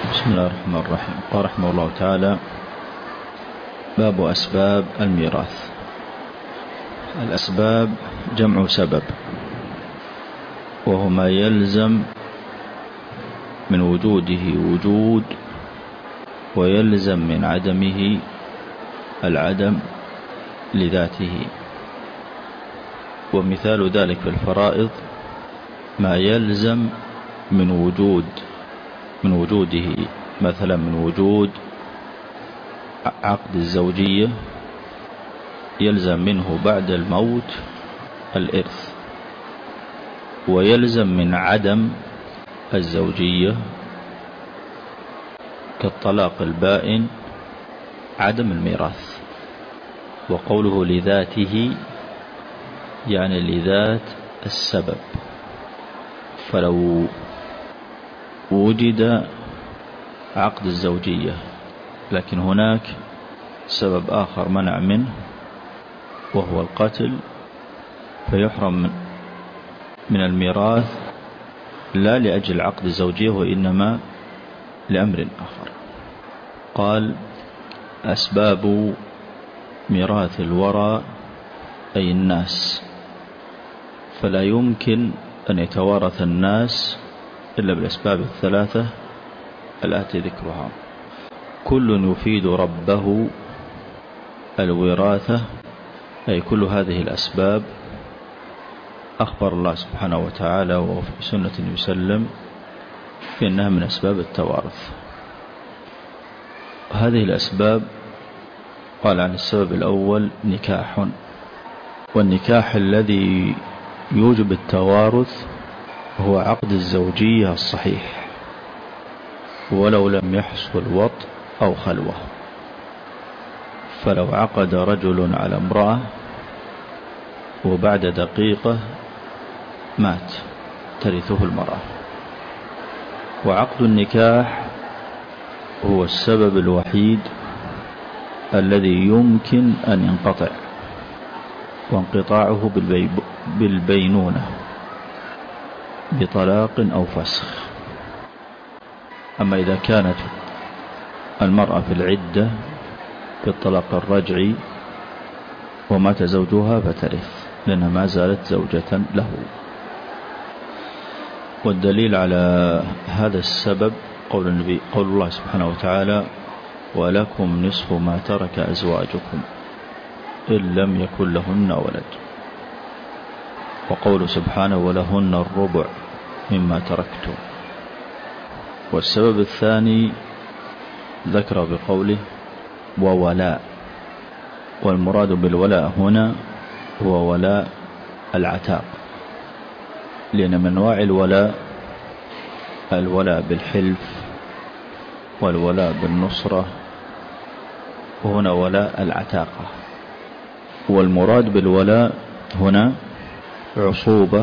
بسم الله الرحمن الرحيم. قال رحمه الله تعالى: باب أسباب الميراث. الأسباب جمع سبب، وهو ما يلزم من وجوده وجود، ويلزم من عدمه العدم لذاته. ومثال ذلك في الفرائض ما يلزم من وجوده، مثلا من وجود عقد الزوجية يلزم منه بعد الموت الإرث، ويلزم من عدم الزوجية كالطلاق البائن عدم الميراث. وقوله لذاته يعني لذات السبب، فلو وجد عقد الزوجية لكن هناك سبب آخر منع منه وهو القتل، فيحرم من الميراث لا لأجل عقد الزوجية وإنما لأمر آخر. قال: أسباب ميراث الورى أي الناس، فلا يمكن أن يتوارث الناس إلا بالأسباب الثلاثة التي ذكرها. كل يفيد ربه الوراثة، أي كل هذه الأسباب أخبر الله سبحانه وتعالى وفي سنة النبي صلى الله عليه وسلم بأنها من أسباب التوارث. هذه الأسباب قال عن السبب الأول نكاح، والنكاح الذي يوجب التوارث هو عقد الزوجية الصحيح ولو لم يحصل وطء أو خلوة. فلو عقد رجل على امرأة وبعد دقيقة مات ترثه المرأة. وعقد النكاح هو السبب الوحيد الذي يمكن أن ينقطع، وانقطاعه بالبينونة بطلاق أو فسخ. أما إذا كانت المرأة في العدة بالطلاق الرجعي ومات زوجها فترث، لأنها ما زالت زوجة له. والدليل على هذا السبب قول الله سبحانه وتعالى: ولكم نصف ما ترك أزواجكم إن لم يكن لهن ولد. وقول سبحانه: ولهن الربع مما تركتم. والسبب الثاني ذكر بقوله: وولاء. والمراد بالولاء هنا هو ولاء العتاق، لأن من أنواع الولاء بالحلف والولاء بالنصرة، وهنا ولاء العتاقة. والمراد بالولاء هنا عصوبة،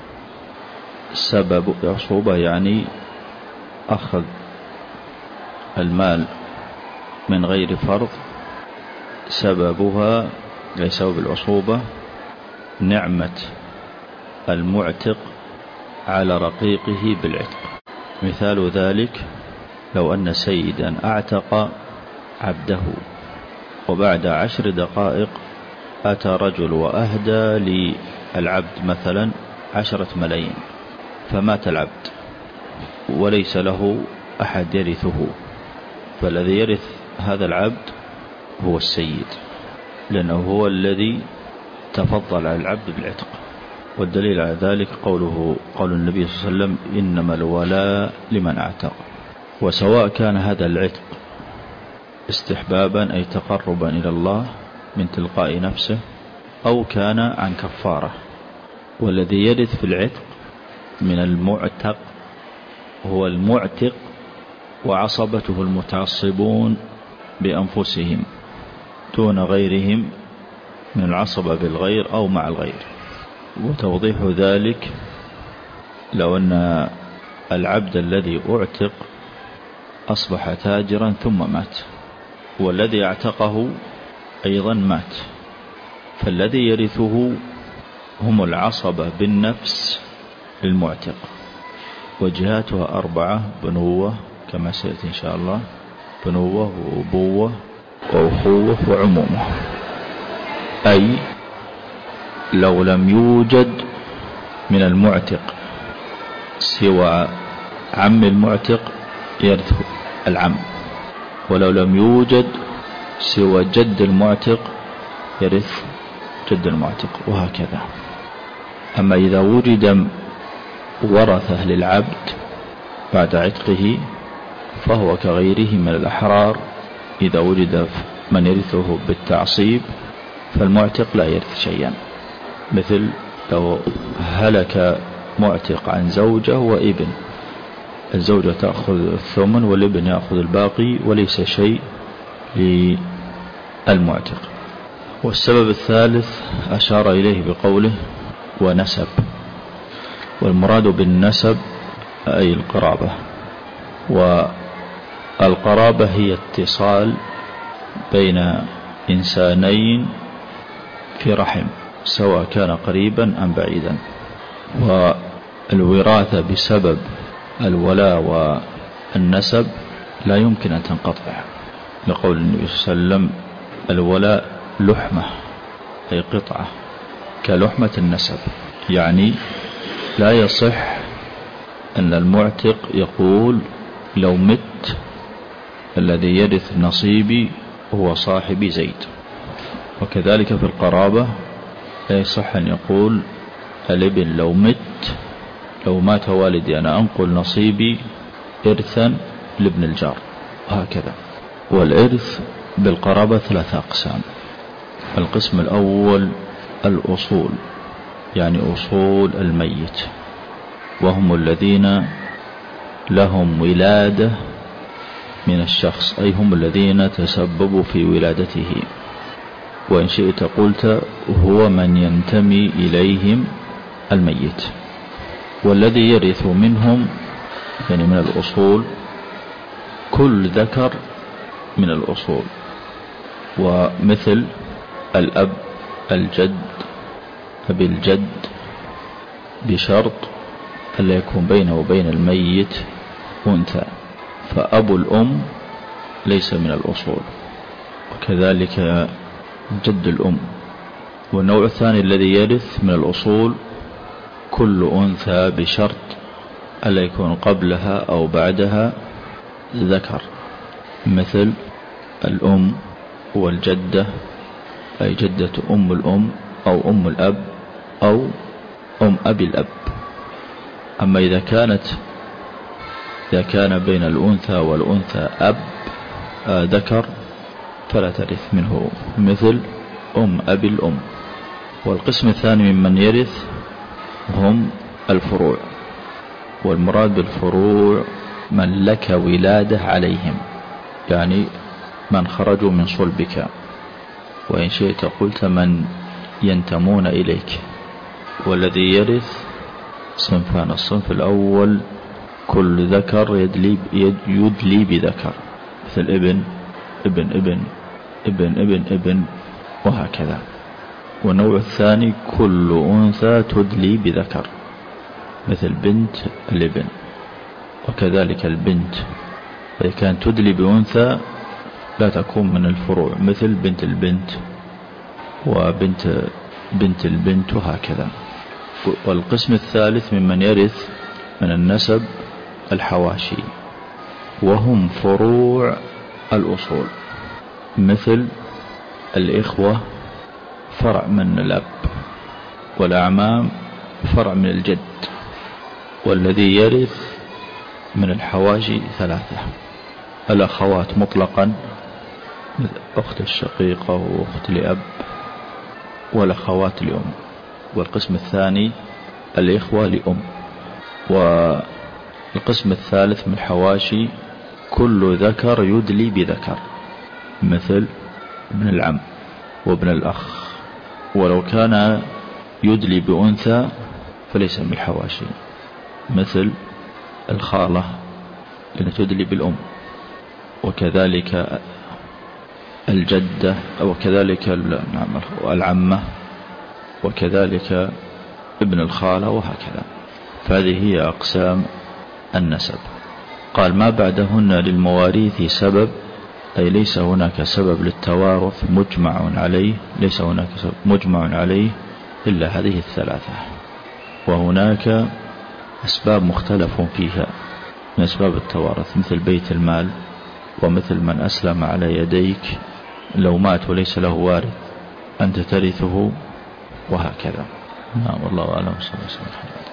سبب عصوبة يعني أخذ المال من غير فرض، سببها ليس بالعصوبة نعمة المعتق على رقيقه بالعتق. مثال ذلك لو أن سيدا أعتق عبده وبعد 10 دقائق أتى رجل وأهدى للعبد مثلا 10 ملايين، فمات العبد وليس له أحد يرثه، فالذي يرث هذا العبد هو السيد، لأنه هو الذي تفضل على العبد بالعتق. والدليل على ذلك قول النبي صلى الله عليه وسلم: إنما الولاء لمن اعتق. وسواء كان هذا العتق استحبابا أي تقربا إلى الله من تلقاء نفسه، أو كان عن كفارة. والذي يرث في العتق من المعتق هو المعتق وعصبته المتعصبون بأنفسهم دون غيرهم من العصبة بالغير أو مع الغير. وتوضيح ذلك لو أن العبد الذي أعتق أصبح تاجرا ثم مات، والذي اعتقه أيضا مات، فالذي يرثه هم العصبة بالنفس للمعتق، وجهاتها 4: بنوة كما سيأتي إن شاء الله، بنوة وأبوة وأخوة وعمومة. أي لو لم يوجد من المعتق سوى عم المعتق يرث العم، ولو لم يوجد سوى جد المعتق يرث جد المعتق، وهكذا. أما إذا وجد ورثة للعبد بعد عتقه فهو كغيره من الأحرار. إذا وجد من يرثه بالتعصيب فالمعتق لا يرث شيئا، مثل لو هلك معتق عن زوجة وابن، الزوجة تأخذ الثمن والابن يأخذ الباقي وليس شيء للمعتق. والسبب الثالث أشار إليه بقوله ونسب، والمراد بالنسب أي القرابة، والقرابة هي اتصال بين إنسانين في رحم سواء كان قريبا أم بعيدا. والوراثة بسبب الولاء والنسب لا يمكن أن تنقطع، لقول النبي صلى الله عليه وسلم الولاء لحمة أي قطعة كلحمة النسب، يعني لا يصح أن المعتق يقول لو مت الذي يرث نصيبي هو صاحب زيد. وكذلك في القرابة لا يصح أن يقول الابن لو مات والدي أنا أنقل نصيبي إرثا لابن الجار، وهكذا. والإرث بالقرابة 3 أقسام. القسم الأول الأصول، يعني أصول الميت، وهم الذين لهم ولادة من الشخص، أي هم الذين تسببوا في ولادته، وإن شئت قلت هو من ينتمي إليهم الميت. والذي يرث منهم يعني من الأصول كل ذكر من الأصول، ومثل الأب، الجد، أبي الجد، بشرط ألا يكون بينه وبين الميت أنثى، فأبو الأم ليس من الأصول، وكذلك جد الأم. والنوع الثاني الذي يرث من الأصول كل أنثى بشرط ألا يكون قبلها أو بعدها ذكر، مثل الأم والجدة، أي جدة أم الأم أو أم الأب أو أم أبي الأب. أما إذا كان بين الأنثى والأنثى أب ذكر فلا ترث منه، مثل أم أبي الأم. والقسم الثاني ممن يرث هم الفروع، والمراد بالفروع من لك ولادة عليهم، يعني من خرجوا من صلبك، وإن شئت قلت من ينتمون إليك. والذي يرث صنفان: الصنف الأول كل ذكر يدلي بذكر، مثل ابن ابن ابن ابن ابن ابن وهكذا. والنوع الثاني كل أنثى تدلي بذكر، مثل بنت الابن، وكذلك البنت إذا كانت تدلي بأنثى لا تكون من الفروع، مثل بنت البنت وبنت بنت البنت وهكذا. والقسم الثالث ممن يرث من النسب الحواشي، وهم فروع الأصول، مثل الإخوة فرع من الأب، والأعمام فرع من الجد. والذي يرث من الحواشي 3: الأخوات مطلقا مثل أخت الشقيقة وأخت لأب، والأخوات لأم. والقسم الثاني الإخوة لأم. والقسم الثالث من الحواشي كل ذكر يدلي بذكر، مثل ابن العم وابن الأخ، ولو كان يدلي بأنثى فليس من الحواشي، مثل الخالة التي تدلي بالأم، وكذلك الجدة، وكذلك العمة، وكذلك ابن الخالة، وهكذا. فهذه هي أقسام النسب. قال ما بعدهن للمواريث سبب، أي ليس هناك سبب للتوارث مجمع عليه، ليس هناك سبب مجمع عليه إلا هذه الثلاثة، وهناك أسباب مختلف فيها من أسباب التوارث، مثل بيت المال، ومثل من أسلم على يديك لو مات وليس له وارث أنت ترثه، وهكذا. والله أعلم. صلى الله عليه وسلم.